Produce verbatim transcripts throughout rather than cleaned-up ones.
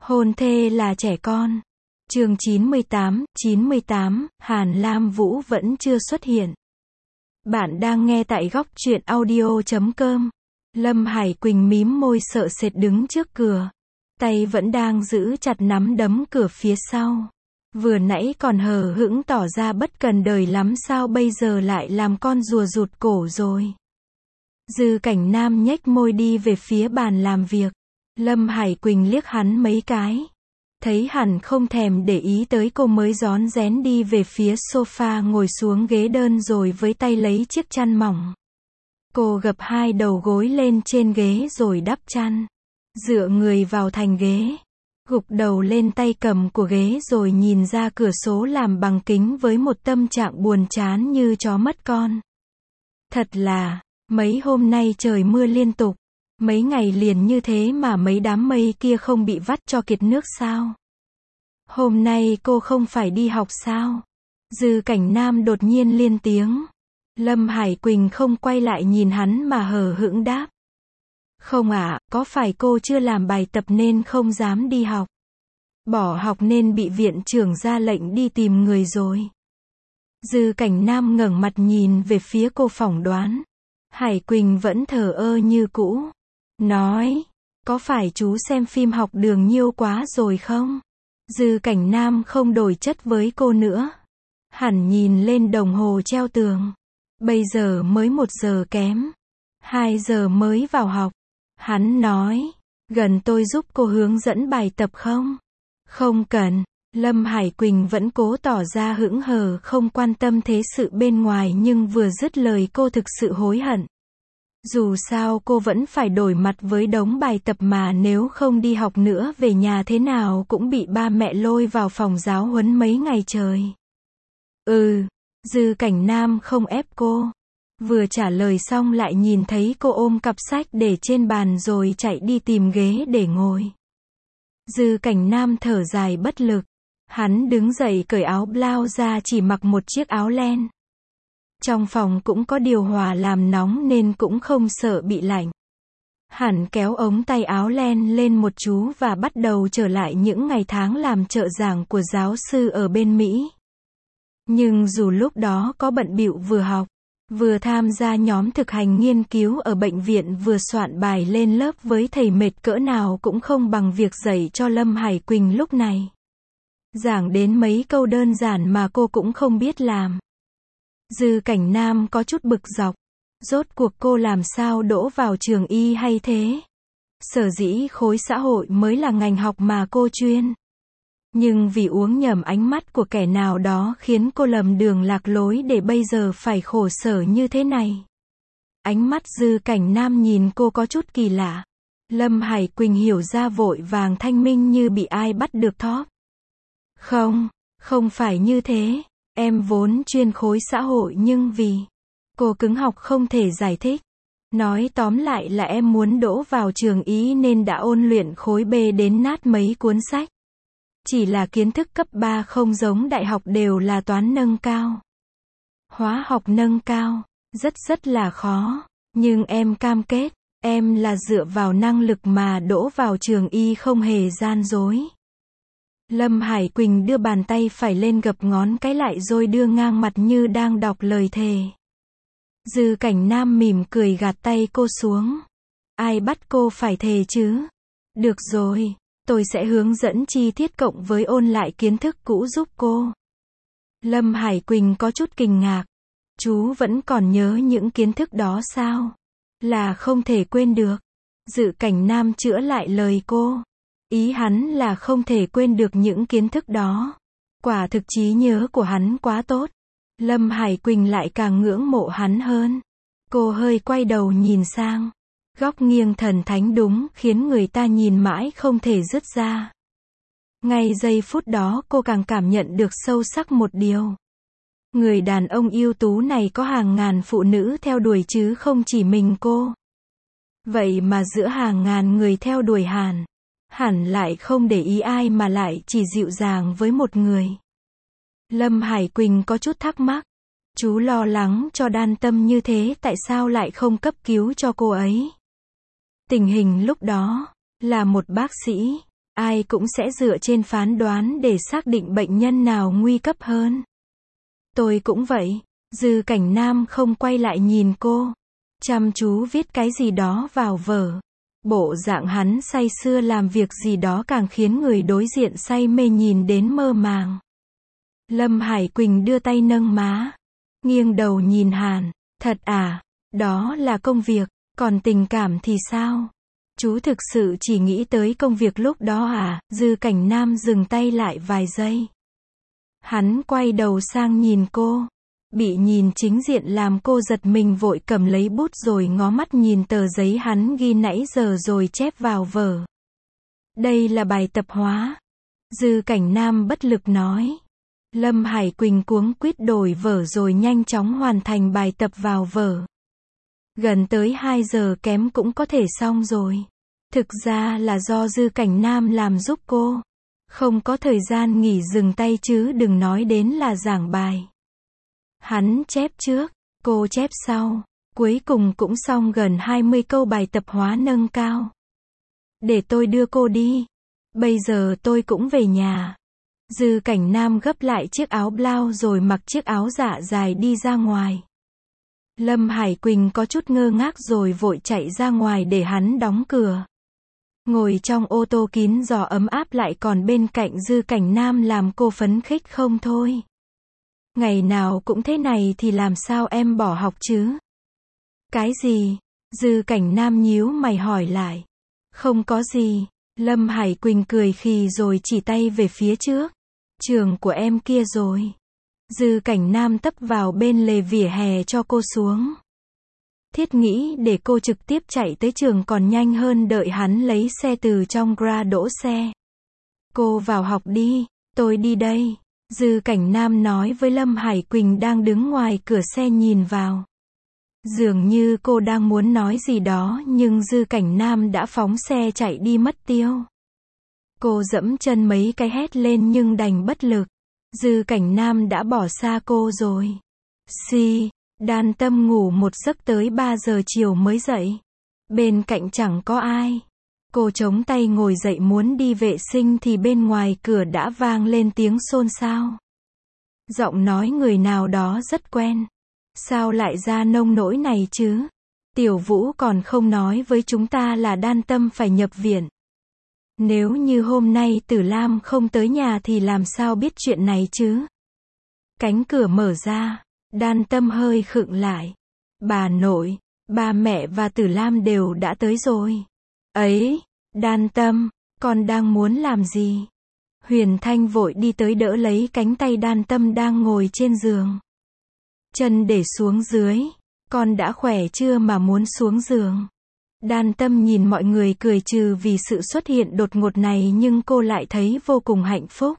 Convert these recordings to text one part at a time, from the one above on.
Hôn thê là trẻ con. Chương chín mươi tám, chín mươi tám, Hàn Lam Vũ vẫn chưa xuất hiện. Bạn đang nghe tại góc truyện audio chấm com. Lâm Hải Quỳnh mím môi sợ sệt đứng trước cửa. Tay vẫn đang giữ chặt nắm đấm cửa phía sau. Vừa nãy còn hờ hững tỏ ra bất cần đời lắm, sao bây giờ lại làm con rùa rụt cổ rồi. Dư Cảnh Nam nhếch môi đi về phía bàn làm việc. Lâm Hải Quỳnh liếc hắn mấy cái. Thấy hẳn không thèm để ý tới cô mới rón rén đi về phía sofa, ngồi xuống ghế đơn rồi với tay lấy chiếc chăn mỏng. Cô gập hai đầu gối lên trên ghế rồi đắp chăn. Dựa người vào thành ghế. Gục đầu lên tay cầm của ghế rồi nhìn ra cửa sổ làm bằng kính với một tâm trạng buồn chán như chó mất con. Thật là, mấy hôm nay trời mưa liên tục. Mấy ngày liền như thế mà mấy đám mây kia không bị vắt cho kiệt nước sao? Hôm nay cô không phải đi học sao? Dư Cảnh Nam đột nhiên lên tiếng. Lâm Hải Quỳnh không quay lại nhìn hắn mà hờ hững đáp. Không ạ, có phải cô chưa làm bài tập nên không dám đi học? Bỏ học nên bị viện trưởng ra lệnh đi tìm người rồi. Dư Cảnh Nam ngẩng mặt nhìn về phía cô phỏng đoán. Hải Quỳnh vẫn thờ ơ như cũ. Nói, có phải chú xem phim học đường nhiều quá rồi không? Dư Cảnh Nam không đổi chất với cô nữa. Hẳn nhìn lên đồng hồ treo tường. Bây giờ mới một giờ kém. Hai giờ mới vào học. Hắn nói, gần tôi giúp cô hướng dẫn bài tập không? Không cần. Lâm Hải Quỳnh vẫn cố tỏ ra hững hờ không quan tâm thế sự bên ngoài, nhưng vừa dứt lời cô thực sự hối hận. Dù sao cô vẫn phải đổi mặt với đống bài tập mà nếu không đi học nữa về nhà thế nào cũng bị ba mẹ lôi vào phòng giáo huấn mấy ngày trời. Ừ, Dư Cảnh Nam không ép cô. Vừa trả lời xong lại nhìn thấy cô ôm cặp sách để trên bàn rồi chạy đi tìm ghế để ngồi. Dư Cảnh Nam thở dài bất lực. Hắn đứng dậy cởi áo blau ra, chỉ mặc một chiếc áo len. Trong phòng cũng có điều hòa làm nóng nên cũng không sợ bị lạnh. Hẳn kéo ống tay áo len lên một chú và bắt đầu trở lại những ngày tháng làm trợ giảng của giáo sư ở bên Mỹ. Nhưng dù lúc đó có bận bịu vừa học, vừa tham gia nhóm thực hành nghiên cứu ở bệnh viện, vừa soạn bài lên lớp với thầy mệt cỡ nào cũng không bằng việc dạy cho Lâm Hải Quỳnh lúc này. Giảng đến mấy câu đơn giản mà cô cũng không biết làm. Dư Cảnh Nam có chút bực dọc. Rốt cuộc cô làm sao đỗ vào trường y hay thế? Sở dĩ khối xã hội mới là ngành học mà cô chuyên. Nhưng vì uống nhầm ánh mắt của kẻ nào đó khiến cô lầm đường lạc lối để bây giờ phải khổ sở như thế này. Ánh mắt Dư Cảnh Nam nhìn cô có chút kỳ lạ. Lâm Hải Quỳnh hiểu ra vội vàng thanh minh như bị ai bắt được thóp. Không, không phải như thế. Em vốn chuyên khối xã hội nhưng vì cô cứng học không thể giải thích. Nói tóm lại là em muốn đỗ vào trường y nên đã ôn luyện khối B đến nát mấy cuốn sách. Chỉ là kiến thức cấp ba không giống đại học, đều là toán nâng cao, hóa học nâng cao, rất rất là khó. Nhưng em cam kết, em là dựa vào năng lực mà đỗ vào trường y, không hề gian dối. Lâm Hải Quỳnh đưa bàn tay phải lên gập ngón cái lại rồi đưa ngang mặt như đang đọc lời thề. Dư Cảnh Nam mỉm cười gạt tay cô xuống. Ai bắt cô phải thề chứ? Được rồi, tôi sẽ hướng dẫn chi tiết cộng với ôn lại kiến thức cũ giúp cô. Lâm Hải Quỳnh có chút kinh ngạc. Chú vẫn còn nhớ những kiến thức đó sao? Là không thể quên được. Dư Cảnh Nam chữa lại lời cô. Ý hắn là không thể quên được những kiến thức đó. Quả thực trí nhớ của hắn quá tốt. Lâm Hải Quỳnh lại càng ngưỡng mộ hắn hơn. Cô hơi quay đầu nhìn sang. Góc nghiêng thần thánh đúng khiến người ta nhìn mãi không thể dứt ra. Ngay giây phút đó cô càng cảm nhận được sâu sắc một điều. Người đàn ông ưu tú này có hàng ngàn phụ nữ theo đuổi chứ không chỉ mình cô. Vậy mà giữa hàng ngàn người theo đuổi Hàn, hẳn lại không để ý ai mà lại chỉ dịu dàng với một người. Lâm Hải Quỳnh có chút thắc mắc. Chú lo lắng cho Đan Tâm như thế, tại sao lại không cấp cứu cho cô ấy? Tình hình lúc đó là một bác sĩ ai cũng sẽ dựa trên phán đoán để xác định bệnh nhân nào nguy cấp hơn. Tôi cũng vậy. Dư Cảnh Nam không quay lại nhìn cô, chăm chú viết cái gì đó vào vở. Bộ dạng hắn say sưa làm việc gì đó càng khiến người đối diện say mê nhìn đến mơ màng. Lâm Hải Quỳnh đưa tay nâng má, nghiêng đầu nhìn Hàn, thật à, đó là công việc, còn tình cảm thì sao? Chú thực sự chỉ nghĩ tới công việc lúc đó à? Dư Cảnh Nam dừng tay lại vài giây. Hắn quay đầu sang nhìn cô. Bị nhìn chính diện làm cô giật mình, vội cầm lấy bút rồi ngó mắt nhìn tờ giấy hắn ghi nãy giờ rồi chép vào vở. Đây là bài tập hóa. Dư Cảnh Nam bất lực nói. Lâm Hải Quỳnh cuống quýt đổi vở rồi nhanh chóng hoàn thành bài tập vào vở. Gần tới hai giờ kém cũng có thể xong rồi. Thực ra là do Dư Cảnh Nam làm giúp cô. Không có thời gian nghỉ dừng tay chứ đừng nói đến là giảng bài. Hắn chép trước, cô chép sau. Cuối cùng cũng xong gần hai mươi câu bài tập hóa nâng cao. Để tôi đưa cô đi. Bây giờ tôi cũng về nhà. Dư Cảnh Nam gấp lại chiếc áo blau rồi mặc chiếc áo dạ dài đi ra ngoài. Lâm Hải Quỳnh có chút ngơ ngác rồi vội chạy ra ngoài để hắn đóng cửa. Ngồi trong ô tô kín gió ấm áp lại còn bên cạnh Dư Cảnh Nam làm cô phấn khích không thôi. Ngày nào cũng thế này thì làm sao em bỏ học chứ? Cái gì? Dư Cảnh Nam nhíu mày hỏi lại. Không có gì. Lâm Hải Quỳnh cười khì rồi chỉ tay về phía trước. Trường của em kia rồi. Dư Cảnh Nam tấp vào bên lề vỉa hè cho cô xuống. Thiết nghĩ để cô trực tiếp chạy tới trường còn nhanh hơn đợi hắn lấy xe từ trong gara đỗ xe. Cô vào học đi, tôi đi đây. Dư Cảnh Nam nói với Lâm Hải Quỳnh đang đứng ngoài cửa xe nhìn vào. Dường như cô đang muốn nói gì đó nhưng Dư Cảnh Nam đã phóng xe chạy đi mất tiêu. Cô dẫm chân mấy cái hét lên nhưng đành bất lực. Dư Cảnh Nam đã bỏ xa cô rồi. Si, Đan Tâm ngủ một giấc tới ba giờ chiều mới dậy. Bên cạnh chẳng có ai. Cô chống tay ngồi dậy muốn đi vệ sinh thì bên ngoài cửa đã vang lên tiếng xôn xao. Giọng nói người nào đó rất quen. Sao lại ra nông nỗi này chứ? Tiểu Vũ còn không nói với chúng ta là Đan Tâm phải nhập viện. Nếu như hôm nay Tử Lam không tới nhà thì làm sao biết chuyện này chứ? Cánh cửa mở ra, Đan Tâm hơi khựng lại. Bà nội, ba mẹ và Tử Lam đều đã tới rồi. Ấy, Đan Tâm, con đang muốn làm gì? Huyền Thanh vội đi tới đỡ lấy cánh tay Đan Tâm đang ngồi trên giường. Chân để xuống dưới, con đã khỏe chưa mà muốn xuống giường? Đan Tâm nhìn mọi người cười trừ vì sự xuất hiện đột ngột này nhưng cô lại thấy vô cùng hạnh phúc.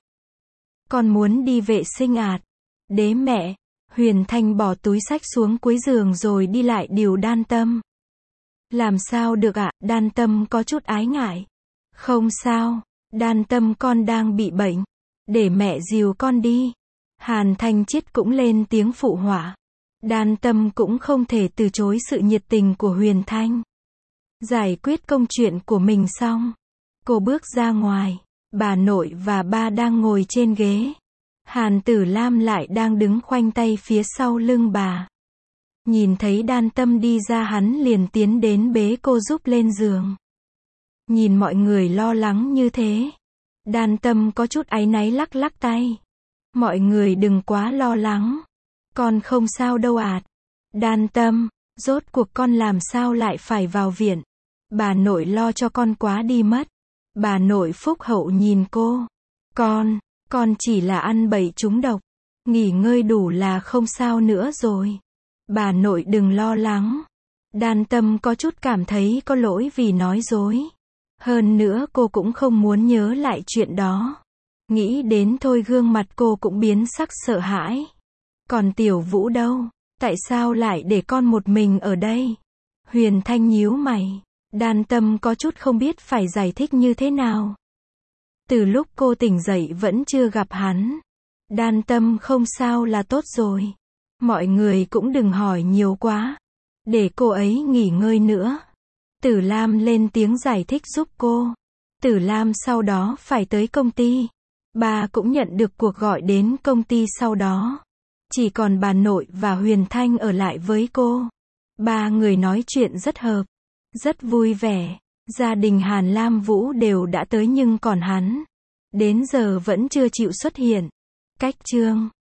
Con muốn đi vệ sinh ạt. Đế mẹ, Huyền Thanh bỏ túi xách xuống cuối giường rồi đi lại điều Đan Tâm. Làm sao được ạ? Đan Tâm có chút ái ngại. Không sao, Đan Tâm con đang bị bệnh. Để mẹ dìu con đi. Hàn Thanh Chiết cũng lên tiếng phụ họa. Đan Tâm cũng không thể từ chối sự nhiệt tình của Huyền Thanh. Giải quyết công chuyện của mình xong, cô bước ra ngoài. Bà nội và ba đang ngồi trên ghế. Hàn Tử Lam lại đang đứng khoanh tay phía sau lưng bà. Nhìn thấy Đan Tâm đi ra hắn liền tiến đến bế cô giúp lên giường. Nhìn mọi người lo lắng như thế, Đan Tâm có chút áy náy lắc lắc tay. Mọi người đừng quá lo lắng. Con không sao đâu ạt. Đan Tâm, rốt cuộc con làm sao lại phải vào viện? Bà nội lo cho con quá đi mất. Bà nội phúc hậu nhìn cô. Con, con chỉ là ăn bậy trúng độc. Nghỉ ngơi đủ là không sao nữa rồi. Bà nội đừng lo lắng. Đan Tâm có chút cảm thấy có lỗi vì nói dối. Hơn nữa cô cũng không muốn nhớ lại chuyện đó. Nghĩ đến thôi gương mặt cô cũng biến sắc sợ hãi. Còn Tiểu Vũ đâu? Tại sao lại để con một mình ở đây? Huyền Thanh nhíu mày. Đan Tâm có chút không biết phải giải thích như thế nào. Từ lúc cô tỉnh dậy vẫn chưa gặp hắn. Đan Tâm không sao là tốt rồi. Mọi người cũng đừng hỏi nhiều quá. Để cô ấy nghỉ ngơi nữa. Tử Lam lên tiếng giải thích giúp cô. Tử Lam sau đó phải tới công ty. Ba cũng nhận được cuộc gọi đến công ty sau đó. Chỉ còn bà nội và Huyền Thanh ở lại với cô. Ba người nói chuyện rất hợp, rất vui vẻ. Gia đình Hàn Lam Vũ đều đã tới nhưng còn hắn đến giờ vẫn chưa chịu xuất hiện. Cách chương